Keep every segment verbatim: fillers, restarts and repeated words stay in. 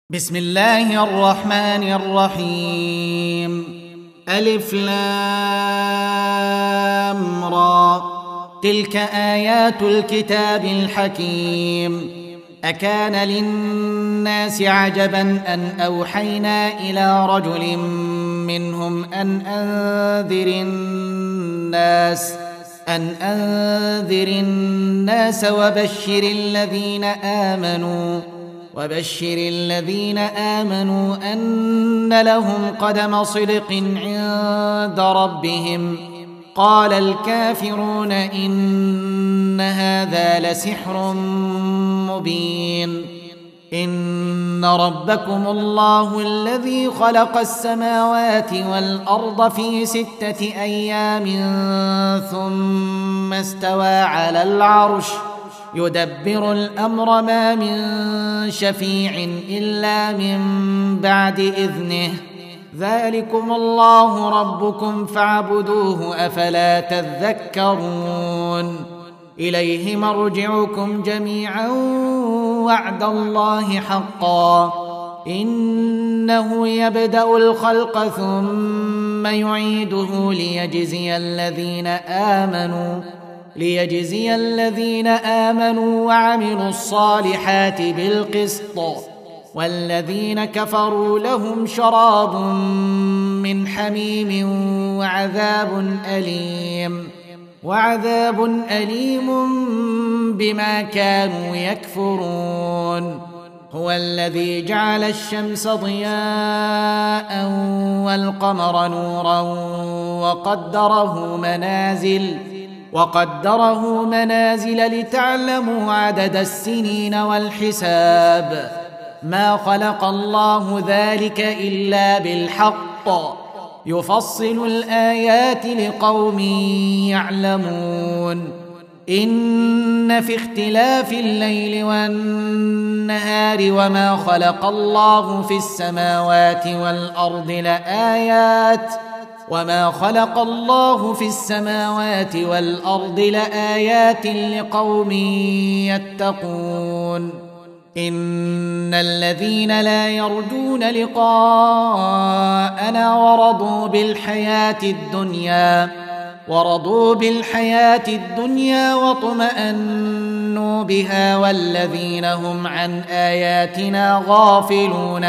بسم الله الرحمن الرحيم. ألف لام را، تلك آيات الكتاب الحكيم. أكان للناس عجبا أن أوحينا إلى رجل منهم أن أنذر الناس أن أنذر الناس وبشر الذين آمنوا وبشر الذين آمنوا أن لهم قدم صدق عند ربهم. قال الكافرون إن هذا لسحر مبين. إن ربكم الله الذي خلق السماوات والأرض في ستة أيام ثم استوى على العرش يدبر الأمر، ما من شفيع إلا من بعد إذنه. ذلكم الله ربكم فاعبدوه، أفلا تذكرون. إليه مرجعكم جميعا وعد الله حقا، إنه يبدأ الخلق ثم يعيده ليجزي الذين آمنوا ليجزي الذين آمنوا وعملوا الصالحات بالقسط، والذين كفروا لهم شراب من حميم وعذاب أليم وعذاب أليم بما كانوا يكفرون. هو الذي جعل الشمس ضياء والقمر نورا وقدره منازل وقدره منازل لتعلموا عدد السنين والحساب. ما خلق الله ذلك إلا بالحق، يفصل الآيات لقوم يعلمون. إن في اختلاف الليل والنهار وما خلق الله في السماوات والأرض لآيات وما خلق الله في السماوات والأرض لآيات لقوم يتقون. إن الذين لا يرجون لقاءنا ورضوا بالحياة الدنيا ورضوا بالحياة الدنيا واطمأنوا بها، والذين هم عن آياتنا غافلون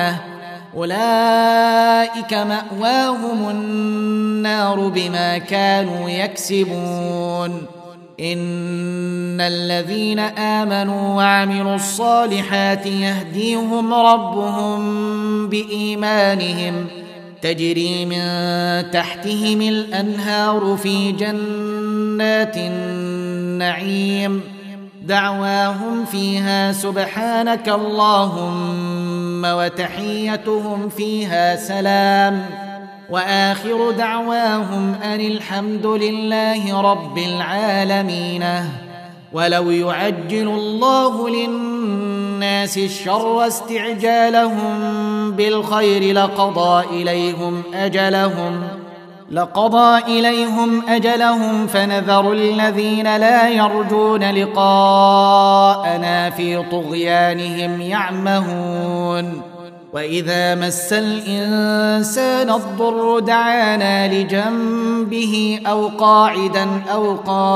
أولئك مأواهم النار بما كانوا يكسبون. إن الذين آمنوا وعملوا الصالحات يهديهم ربهم بإيمانهم، تجري من تحتهم الأنهار في جنات النعيم. دعواهم فيها سبحانك اللهم وتحيتهم فيها سلام، وآخر دعواهم أن الحمد لله رب العالمين. ولو يعجل الله للناس الشر استعجالهم بالخير لقضى إليهم أجلهم لقضى إليهم أجلهم فنذر الذين لا يرجون لقاءنا في طغيانهم يعمهون. وإذا مس الإنسان الضر دعانا لجنبه أو قاعدا أو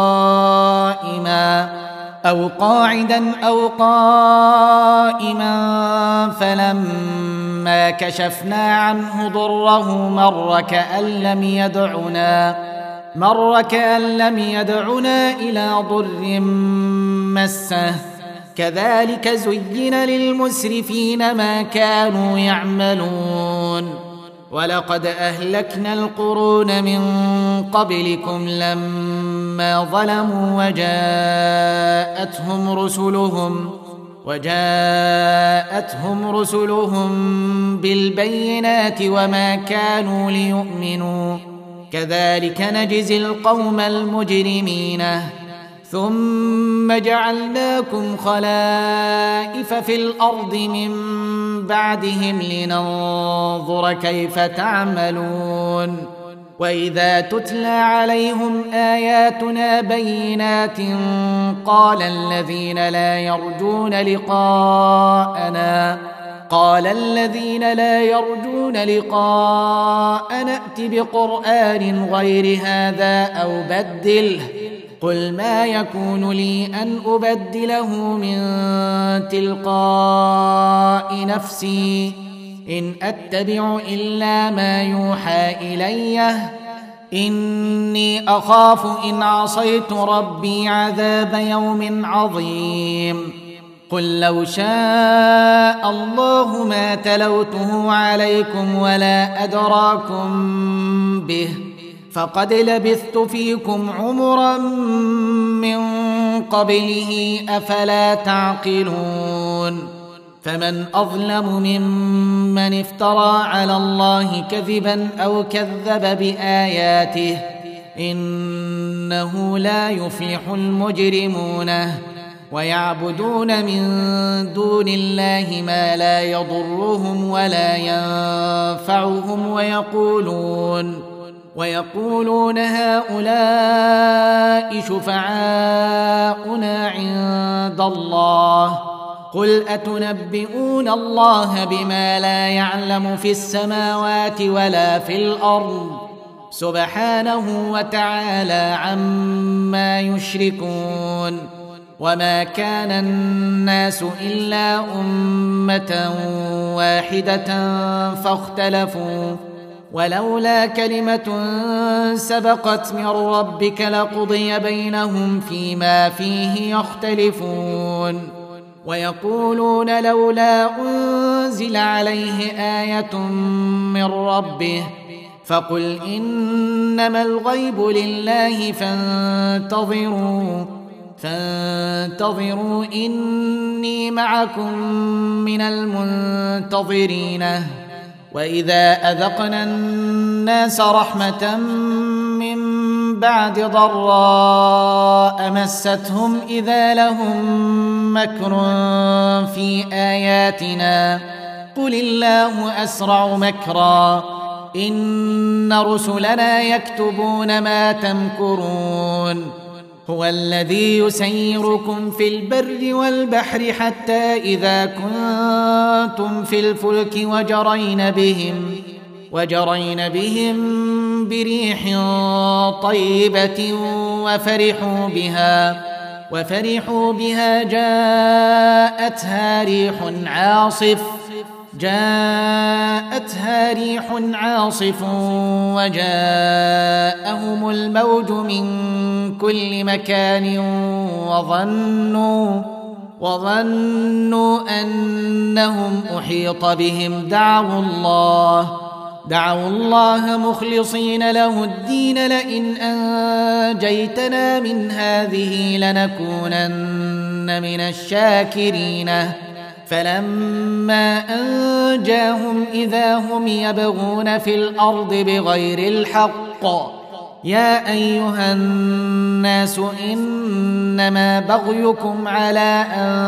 قائما أو قاعدا أو قائما فلما كشفنا عنه ضره مر كأن لم يدعنا مر كأن لم يدعنا إلى ضر مسه. كذلك زين للمسرفين ما كانوا يعملون. ولقد أهلكنا القرون من قبلكم لما ظلموا وجاءتهم رسلهم وجاءتهم رسلهم بالبينات وما كانوا ليؤمنوا، كذلك نجزي القوم المجرمين. ثم جعلناكم خلائف في الأرض من بعدهم لننظر كيف تعملون. وإذا تتلى عليهم آياتنا بينات قال الذين لا يرجون لقاءنا قال الذين لا يرجون لقاء نأت بقرآن غير هذا أو بدله قل ما يكون لي أن أبدله من تلقاء نفسي إن أتبع إلا ما يوحى إلي إني أخاف إن عصيت ربي عذاب يوم عظيم قل لو شاء الله ما تلوته عليكم ولا أدراكم به فقد لبثت فيكم عمرا من قبله أفلا تعقلون فمن أظلم ممن افترى على الله كذبا أو كذب بآياته إنه لا يفلح المجرمون ويعبدون من دون الله ما لا يضرهم ولا ينفعهم ويقولون ويقولون هؤلاء شفعاؤنا عند الله قل أتنبئون الله بما لا يعلم في السماوات ولا في الأرض سبحانه وتعالى عما يشركون وما كان الناس إلا أمة واحدة فاختلفوا ولولا كلمة سبقت من ربك لقضي بينهم فيما فيه يختلفون ويقولون لولا أنزل عليه آية من ربه فقل إنما الغيب لله فانتظروا فانتظروا إني معكم من المنتظرين وإذا أذقنا الناس رحمة من بعد ضراء مستهم إذا لهم مكر في آياتنا قل الله أسرع مكرا إن رسلنا يكتبون ما تمكرون هو الذي يسيركم في البر والبحر حتى إذا كنتم في الفلك وجرين بهم وجرين بهم بريح طيبة وفرحوا بها وفرحوا بها جاءتها ريح عاصف جاءتها ريح عاصف وجاءهم الموج من كل مكان وظنوا وظنوا أنهم أحيط بهم دعوا الله دعوا الله مخلصين له الدين لئن أنجيتنا من هذه لنكونن من الشاكرين فلما أنجاهم إذا هم يبغون في الأرض بغير الحق يا أيها الناس إنما بغيكم على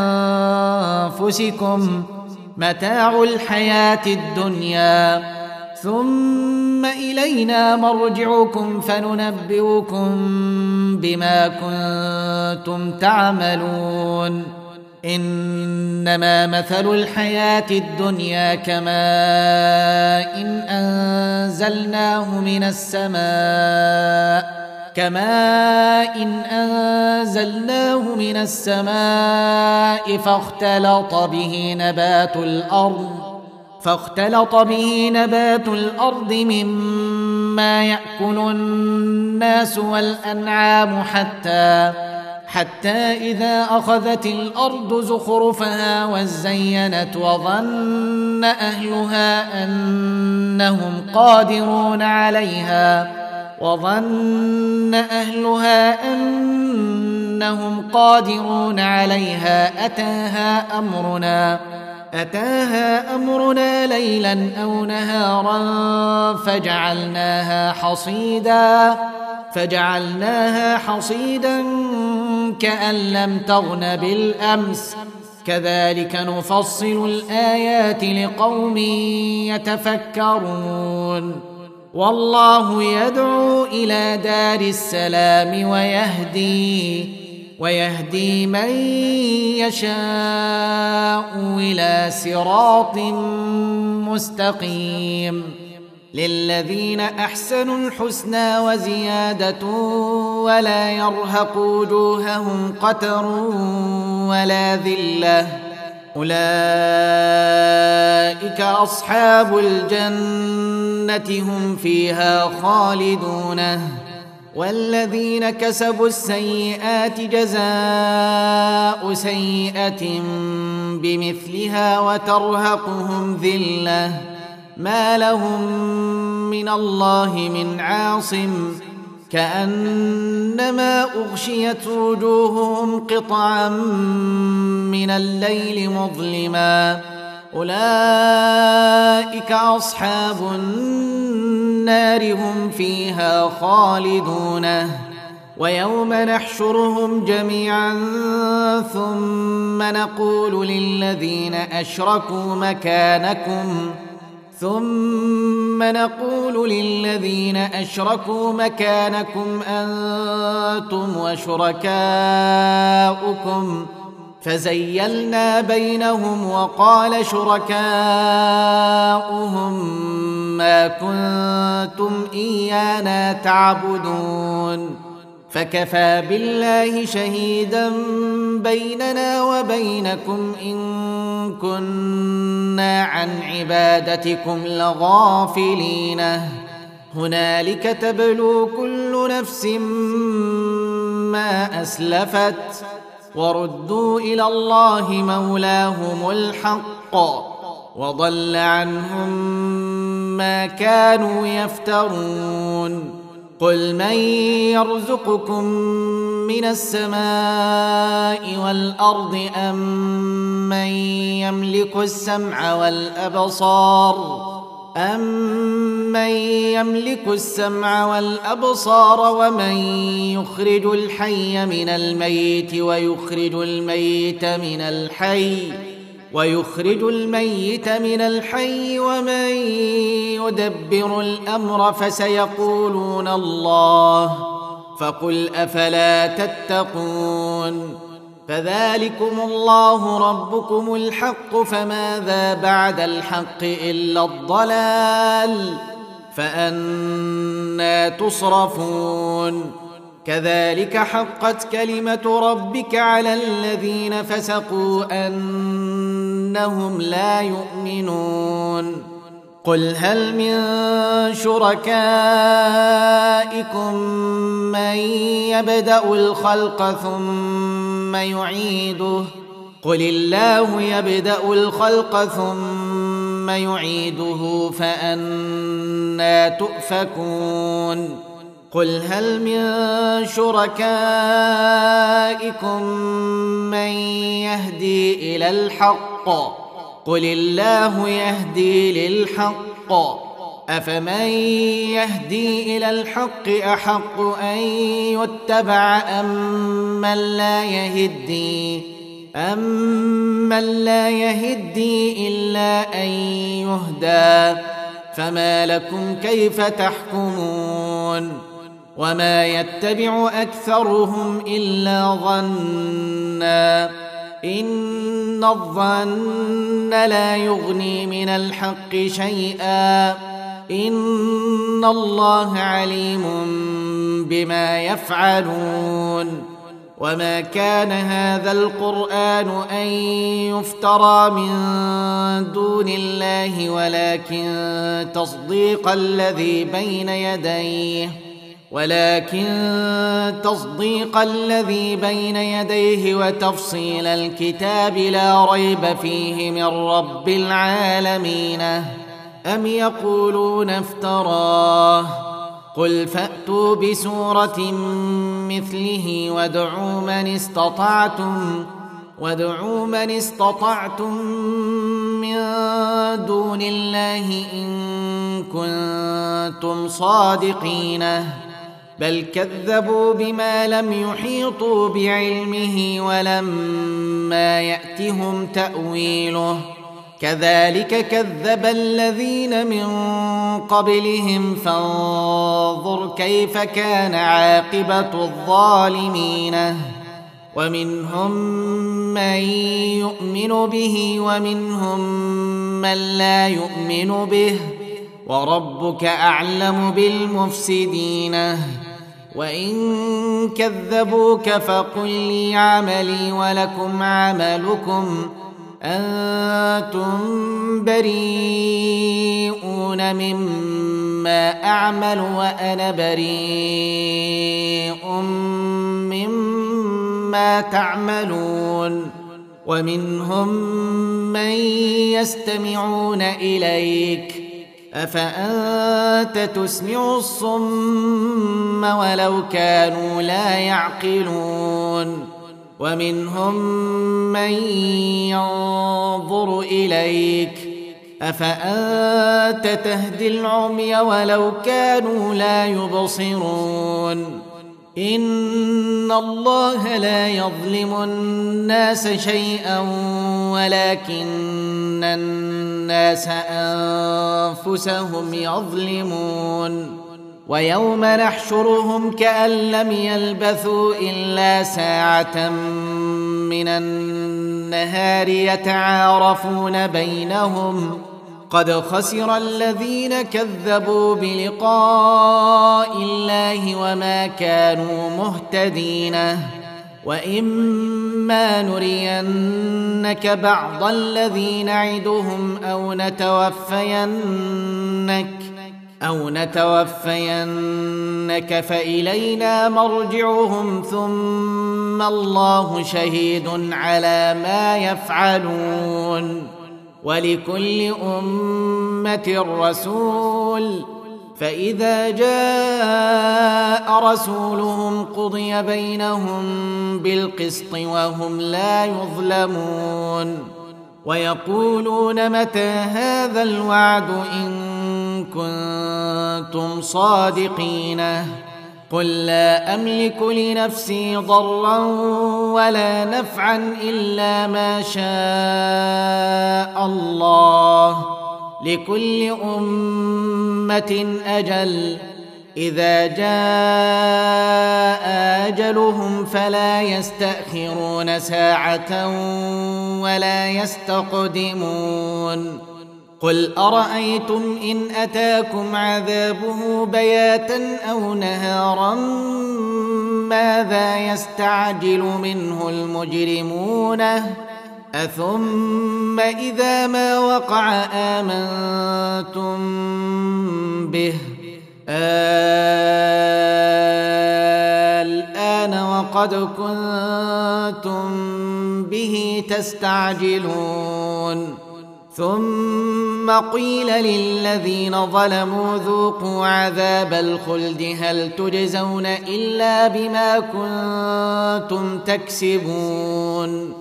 أنفسكم متاع الحياة الدنيا ثم إلينا مرجعكم فننبئكم بما كنتم تعملون إنما مثل الحياة الدنيا كماء إن أنزلناه من السماء كماء إن أنزلناه من السماء فاختلط به نبات الأرض فاختلط به نبات الأرض مما يأكل الناس والأنعام حتى حتى إذا أخذت الأرض زخرفها وزينت وظن أهلها أنهم قادرون عليها وظن أهلها أنهم قادرون عليها أتاها أمرنا أتاها أمرنا ليلا أو نهارا فجعلناها حصيدا فجعلناها حصيدا كأن لم تغن بالأمس كذلك نفصل الآيات لقوم يتفكرون والله يدعو إلى دار السلام ويهدي ويهدي من يشاء إلى صراط مستقيم. للذين أحسنوا الحسنى وزيادة ولا يرهق وجوههم قتر ولا ذلة، أولئك أصحاب الجنة هم فيها خالدون. والذين كسبوا السيئات جزاء سيئة بمثلها وترهقهم ذلة ما لهم من الله من عاصم، كأنما أغشيت وجوههم قطعا من الليل مظلما، أولئك أصحاب النار هم فيها خالدون. ويوم نحشرهم جميعا ثم نقول للذين أشركوا مكانكم ثم نقول للذين أشركوا مكانكم أنتم وشركاؤكم فزيلنا بينهم وقال شركاؤهم ما كنتم إيانا تعبدون فكفى بالله شهيدا بيننا وبينكم إن كنا عن عبادتكم لغافلين. هنالك تبلو كل نفس ما أسلفت وردوا إلى الله مولاهم الحق وضل عنهم ما كانوا يفترون. قل من يرزقكم من السماء والأرض أم من يملك السمع والأبصار أَمَّن يَمْلِكُ السَّمْعَ وَالْأَبْصَارَ وَمَن يُخْرِجُ الْحَيَّ مِنَ الْمَيِّتِ وَيُخْرِجُ الْمَيِّتَ مِنَ الْحَيِّ وَيُخْرِجُ الْمَيِّتَ مِنَ الْحَيِّ وَمَن يُدَبِّرُ الْأَمْرَ فَسَيَقُولُونَ اللَّهُ فَقُلْ أَفَلَا تَتَّقُونَ. فذلكم الله ربكم الحق فماذا بعد الحق إلا الضلال فأنى تصرفون. كذلك حقت كلمة ربك على الذين فسقوا أنهم لا يؤمنون. قل هل من شركائكم من يبدأ الخلق ثم يعيده قل الله يبدأ الخلق ثم يعيده فأنى تؤفكون. قل هل من شركائكم من يهدي إلى الحق قل الله يهدي للحق أفمن يهدي إلى الحق أحق أن يتبع أمن لا يهدي أمن لا يهدي إلا أن يهدى فما لكم كيف تحكمون. وما يتبع أكثرهم إلا ظنّا إن الظن لا يغني من الحق شيئا إن الله عليم بما يفعلون. وما كان هذا القرآن أن يفترى من دون الله ولكن تصديق الذي بين يديه ولكن تصديق الذي بين يديه وتفصيل الكتاب لا ريب فيه من رب العالمين. أم يقولون افتراه قل فأتوا بسورة مثله وادعوا من استطعتم وادعوا من استطعتم من دون الله إن كنتم صادقين. بل كذبوا بما لم يحيطوا بعلمه ولما يأتهم تأويله كذلك كذب الذين من قبلهم فانظر كيف كان عاقبة الظالمين. ومنهم من يؤمن به ومنهم من لا يؤمن به وربك أعلم بالمفسدين وإن كذبوك فقل لي عملي ولكم عملكم أنتم بريئون مما أعمل وأنا بريء مما تعملون ومنهم من يستمعون إليك أفأنت تسمع الصم ولو كانوا لا يعقلون ومنهم من ينظر إليك أفأنت تهدي العمي ولو كانوا لا يبصرون إن الله لا يظلم الناس شيئا ولكن الناس أنفسهم يظلمون ويوم نحشرهم كأن لم يلبثوا إلا ساعة من النهار يتعارفون بينهم قد خسر الذين كذبوا بلقاء الله وما كانوا مهتدين وإما نرينك بعض الذي نعدهم أو نتوفينك أو نتوفينك فإلينا مرجعهم ثم الله شهيد على ما يفعلون ولكل أمة رسول فإذا جاء رسولهم قضي بينهم بالقسط وهم لا يظلمون ويقولون متى هذا الوعد إن كنتم صادقين قل لا أملك لنفسي ضرا ولا نفعا إلا ما شاء الله لكل أمة أجل إذا جاء أجلهم فلا يستأخرون ساعة ولا يستقدمون قل أرأيتم إن أتاكم عذابه بياتا أو نهارا ماذا يستعجل منه المجرمون أثم إذا ما وقع آمنتم به الآن وقد كنتم به تستعجلون ثم قيل للذين ظلموا ذوقوا عذاب الخلد هل تجزون إلا بما كنتم تكسبون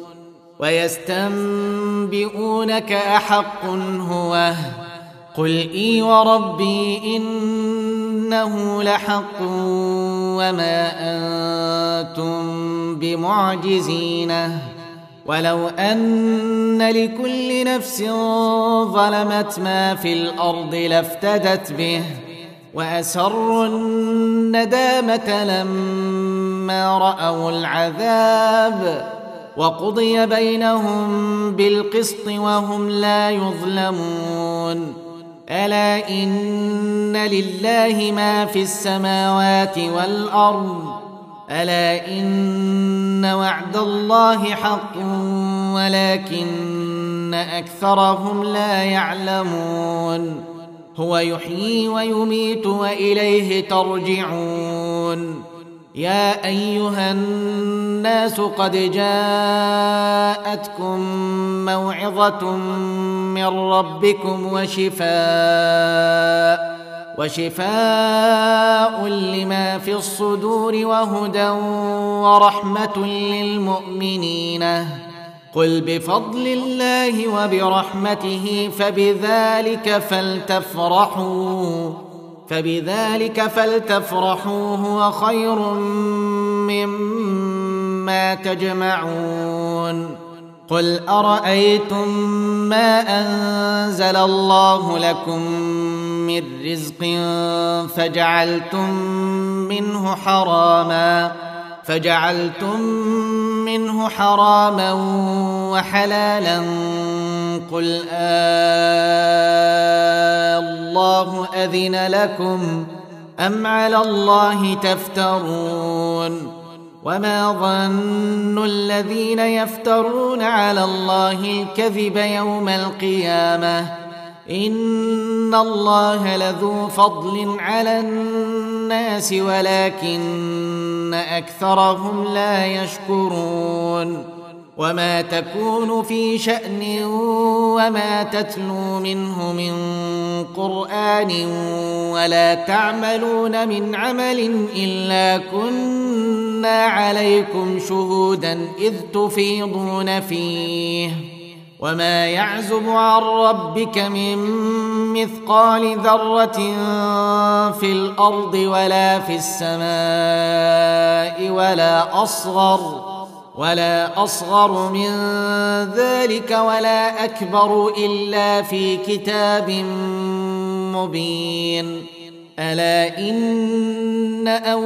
ويستنبئونك أحق هو قل إي وربي إنه لحق وما أنتم بمعجزين ولو أن لكل نفس ظلمت ما في الأرض لافتدت به وأسروا الندامة لما رأوا العذاب وقضي بينهم بالقسط وهم لا يظلمون ألا إن لله ما في السماوات والأرض ألا إن وعد الله حق ولكن أكثرهم لا يعلمون هو يحيي ويميت وإليه ترجعون يا أيها الناس قد جاءتكم موعظة من ربكم وشفاء وشفاء لما في الصدور وهدى ورحمة للمؤمنين قل بفضل الله وبرحمته فبذلك فلتفرحوا فبذلك فلتفرحوا هو خير مما تجمعون قل أرأيتم ما أنزل الله لكم من رزق فجعلتم منه حراما فجعلتم منه حراما وحلالا قل آه الله أذن لكم أم على الله تفترون وما ظن الذين يفترون على الله الكذب يوم القيامة إن الله لذو فضل على الناس ولكن أكثرهم لا يشكرون وما تكون في شأن وما تتلو منه من قرآن ولا تعملون من عمل إلا كنا عليكم شهودا إذ تفيضون فيه وما يعزب عن ربك من مثقال ذرة في الأرض ولا في السماء ولا أصغر ولا أصغر من ذلك ولا أكبر إلا في كتاب مبين ألا إن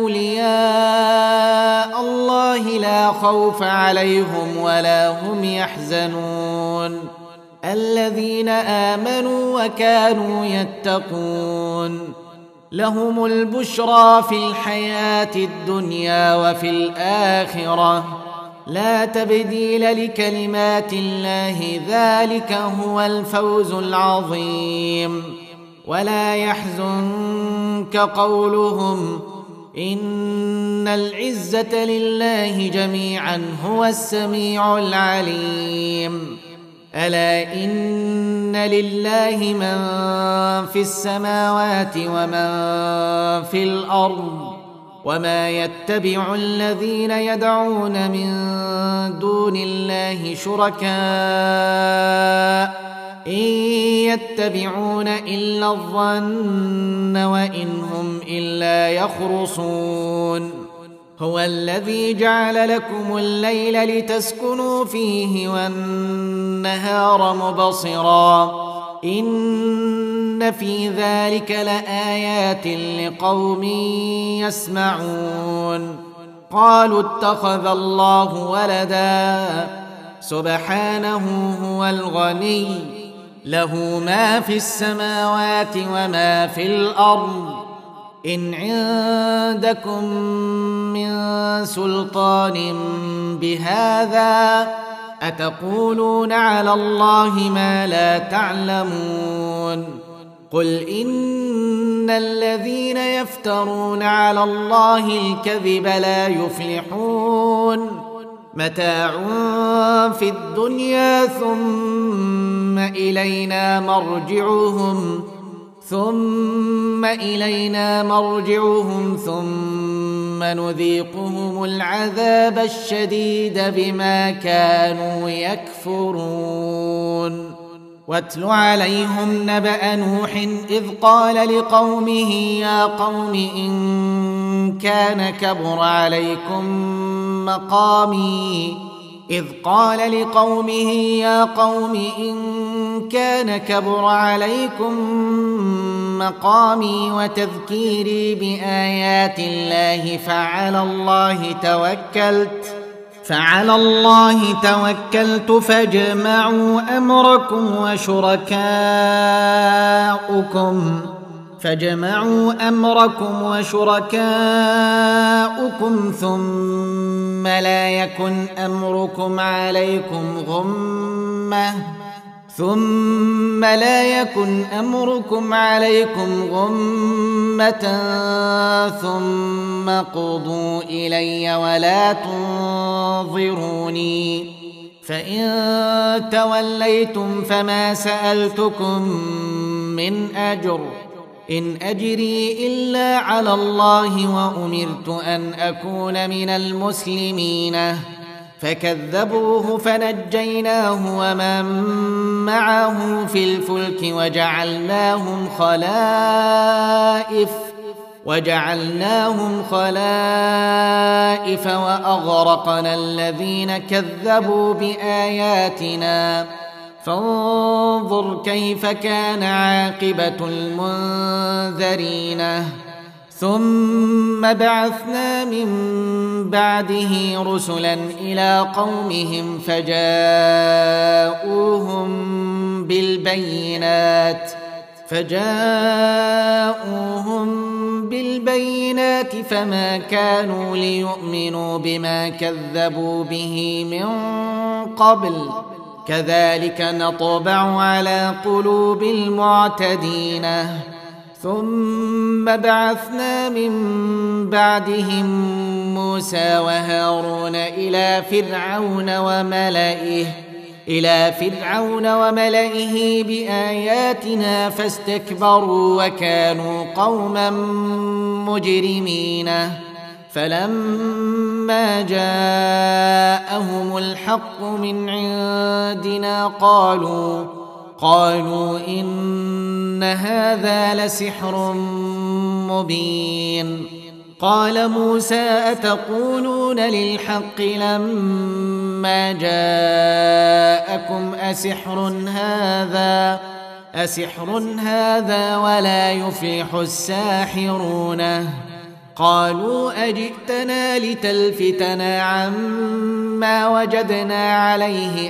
أولياء الله لا خوف عليهم ولا هم يحزنون الذين آمنوا وكانوا يتقون لهم البشرى في الحياة الدنيا وفي الآخرة لا تبديل لكلمات الله ذلك هو الفوز العظيم ولا يحزنك قولهم إن العزة لله جميعا هو السميع العليم ألا إن لله من في السماوات ومن في الأرض وما يتبع الذين يدعون من دون الله شركاء إن يتبعون إلا الظن وإن هم إلا يخرصون هو الذي جعل لكم الليل لتسكنوا فيه والنهار مبصرا إن في ذلك لآيات لقوم يسمعون قالوا اتخذ الله ولدا سبحانه هو الغني له ما في السماوات وما في الأرض إن عندكم من سلطان بهذا أتقولون على الله ما لا تعلمون قل إن الذين يفترون على الله الكذب لا يفلحون متاع في الدنيا ثم إلينا مرجعهم ثم إلينا مرجعهم ثم نذيقهم العذاب الشديد بما كانوا يكفرون واتل عليهم نبأ نوح إذ قال لقومه يا قوم إن كان كبر عليكم مقامي إذ قال لقومه يا قوم إن كان كبر عليكم مقامي وتذكيري بآيات الله فعلى الله توكلت فعلى الله توكلت فاجمعوا أمركم وشركاؤكم فاجمعوا أمركم وشركاؤكم ثم لا يكن أمركم عليكم غمة ثم لا يكن أمركم عليكم غمة ثم قضوا إلي ولا تنظروني فإن توليتم فما سألتكم من أجر إن أجري إلا على الله وأمرت أن أكون من المسلمين فكذبوه فنجيناه ومن معه في الفلك وجعلناهم خلائف وجعلناهم خلائف وأغرقنا الذين كذبوا بآياتنا فانظر كيف كان عاقبة المنذرين ثم بعثنا من بعده رسلا إلى قومهم فجاءوهم بالبينات فجاءوهم بالبينات فما كانوا ليؤمنوا بما كذبوا به من قبل كذلك نطبع على قلوب المعتدين ثم بعثنا من بعدهم موسى وهارون إلى فرعون وملئه إلى فرعون وملئه بآياتنا فاستكبروا وكانوا قوما مجرمين فلما جاءهم الحق من عندنا قالوا قالوا إن هذا لسحر مبين قال موسى أتقولون للحق لما جاءكم أسحر هذا أسحر هذا ولا يفلح الساحرون قالوا أجئتنا لتلفتنا عما وجدنا عليه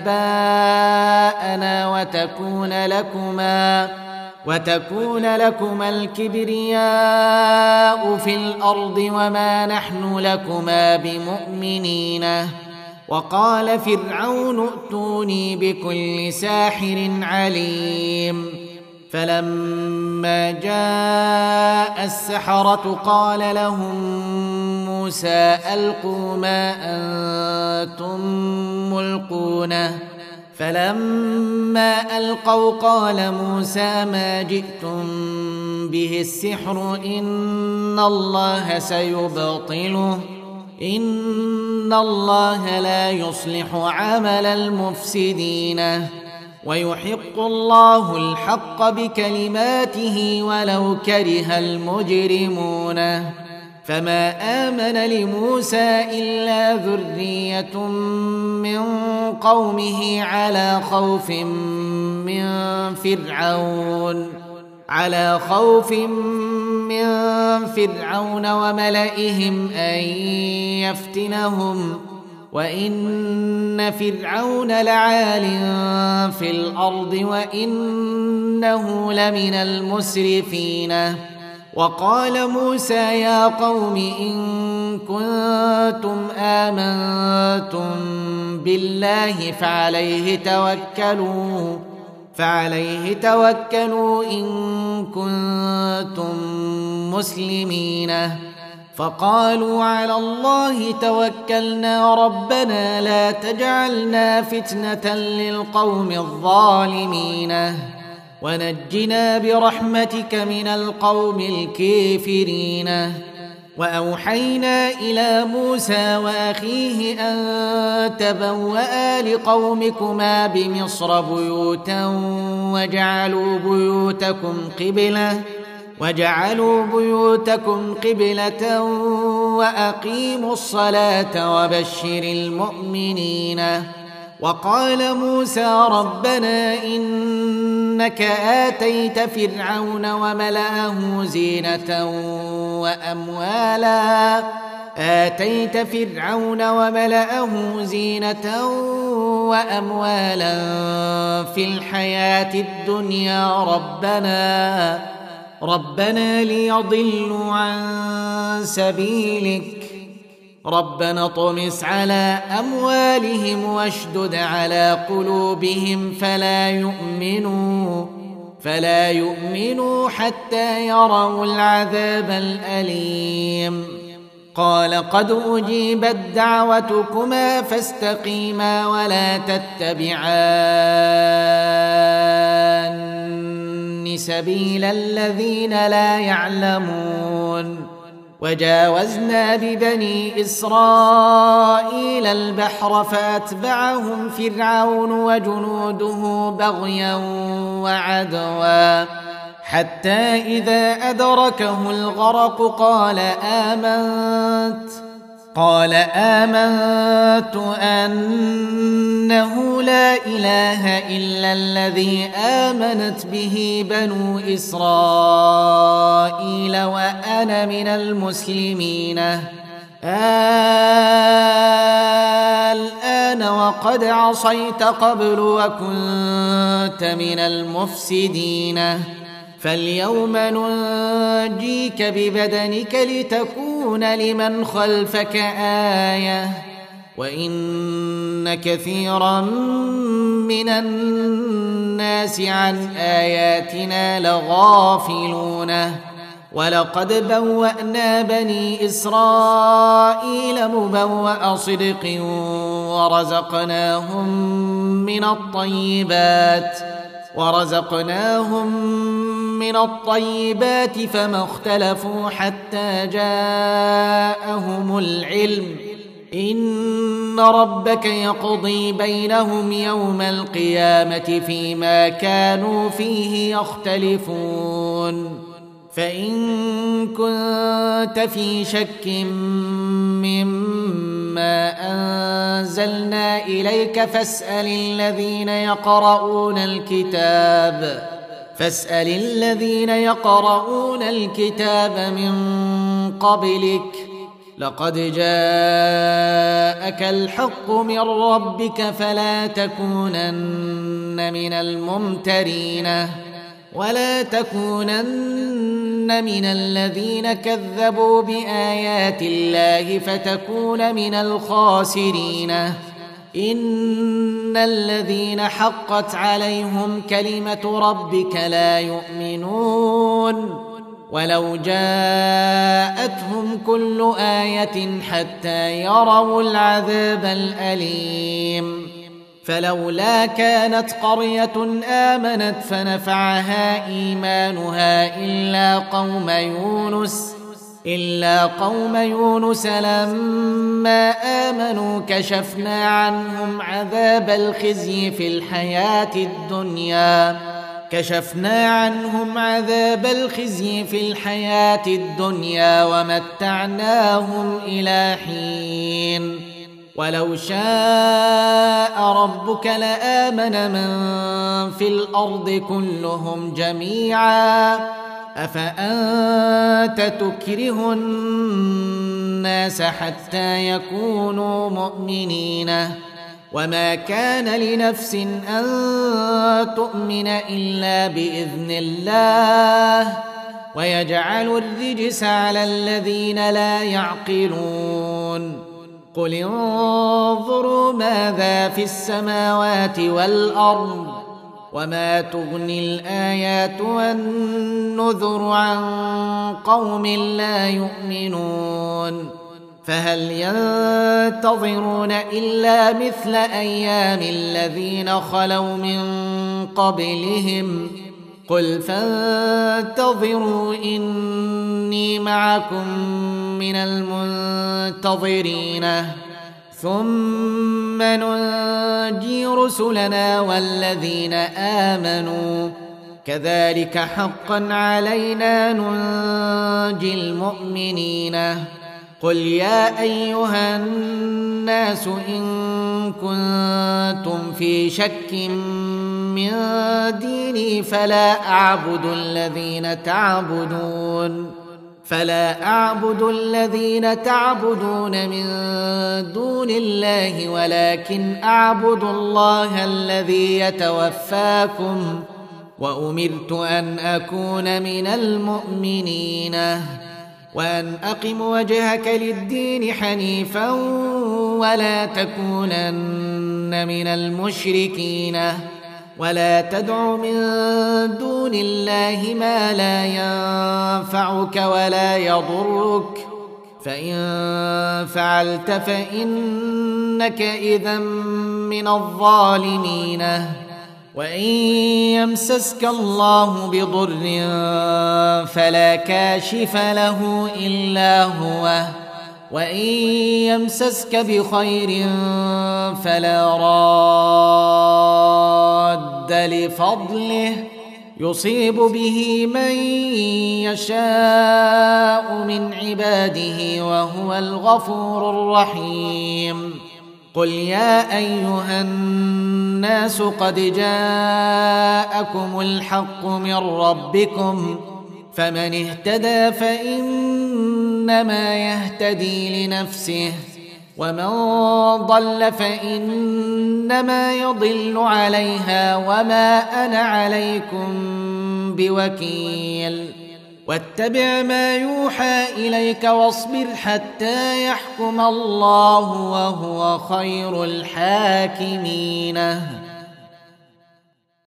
آباءنا وتكون لكما وتكون لكما الكبرياء في الأرض وما نحن لكما بمؤمنين وقال فرعون ائتوني بكل ساحر عليم فلما جاء السحرة قال لهم موسى ألقوا ما أنتم ملقونه فلما ألقوا قال موسى ما جئتم به السحر إن الله سيبطله إن الله لا يصلح عمل المفسدين ويحق الله الحق بكلماته ولو كره المجرمون فما آمن لموسى إلا ذرية من قومه على خوف من فرعون على خوف من فرعون وملئهم أن يفتنهم وإن فرعون لعال في الأرض وإنه لمن المسرفين وقال موسى يا قوم إن كنتم آمنتم بالله فعليه توكلوا فعليه توكلوا إن كنتم مسلمين فقالوا على الله توكلنا ربنا لا تجعلنا فتنة للقوم الظالمين ونجنا برحمتك من القوم الكافرين وأوحينا إلى موسى وأخيه أن تبوأ لقومكما بمصر بيوتا وجعلوا بيوتكم قبلة وجعلوا بيوتكم قبلة وأقيموا الصلاة وبشر المؤمنين وقال موسى ربنا إنك آتيت فرعون وملأه زينة وأموالا آتيت فرعون وملأه زينة وأموالا في الحياة الدنيا ربنا ربنا ليضلوا عن سبيلك ربنا اطمس على أموالهم واشدد على قلوبهم فلا يؤمنوا فلا يؤمنوا حتى يروا العذاب الأليم قال قد أجيبت دعوتكما فاستقيما ولا تتبعان سبيل الذين لا يعلمون وجاوزنا ببني إسرائيل البحر فأتبعهم فرعون وجنوده بغيا وعدوا حتى إذا أدركه الغرق قال آمنت قال آمنت أنه لا إله إلا الذي آمنت به بنو إسرائيل وأنا من المسلمين. الآن وقد عصيت قبل وكنت من المفسدين. فاليوم ننجيك ببدنك لتكون لمن خلفك آية وإن كثيرا من الناس عن آياتنا لغافلون. ولقد بوأنا بني إسرائيل مبوأ صدق ورزقناهم من الطيبات ورزقناهم من الطيبات فما اختلفوا حتى جاءهم العلم. إن ربك يقضي بينهم يوم القيامة فيما كانوا فيه يختلفون. فإن كنت في شك مما أنزلنا إليك فاسأل الذين يقرؤون الكتاب فاسأل الذين يقرؤون الكتاب من قبلك لقد جاءك الحق من ربك فلا تكونن من الممترين ولا تكونن من الذين كذبوا بآيات الله فتكون من الخاسرين. إن الذين حقت عليهم كلمة ربك لا يؤمنون ولو جاءتهم كل آية حتى يروا العذاب الأليم. فلولا كانت قرية آمنت فنفعها إيمانها إلا قوم يونس إلا قوم يونس لما آمنوا كشفنا عنهم عذاب الخزي في الحياة الدنيا كشفنا عنهم عذاب الخزي في الحياة الدنيا ومتعناهم إلى حين. ولو شاء ربك لآمن من في الأرض كلهم جميعا أفأنت تكره الناس حتى يكونوا مؤمنين. وما كان لنفس أن تؤمن إلا بإذن الله ويجعل الرجس على الذين لا يعقلون. قل انظروا ماذا في السماوات والأرض وما تغني الآيات والنذر عن قوم لا يؤمنون. فهل ينتظرون إلا مثل أيام الذين خلوا من قبلهم قل فانتظروا إني معكم من المنتظرين ثم ننجي رسلنا والذين آمنوا كذلك حقا علينا ننجي المؤمنين. قل يا أيها الناس إن كنتم في شك من ديني فلا أعبد الذين تعبدون فلا أعبد الذين تعبدون من دون الله ولكن أعبد الله الذي يتوفاكم وأمرت أن أكون من المؤمنين وأن أقم وجهك للدين حنيفا ولا تكونن من المشركين ولا تدع من دون الله ما لا ينفعك ولا يضرك فإن فعلت فإنك إذا من الظالمين. وإن يمسسك الله بضر فلا كاشف له إلا هو وإن يمسسك بخير فلا راد لفضله يصيب به من يشاء من عباده وهو الغفور الرحيم. قل يا أيها الناس قد جاءكم الحق من ربكم فمن اهتدى فإنما يهتدي لنفسه ومن ضل فإنما يضل عليها وما أنا عليكم بوكيل. واتبع ما يوحى إليك واصبر حتى يحكم الله وهو خير الحاكمين.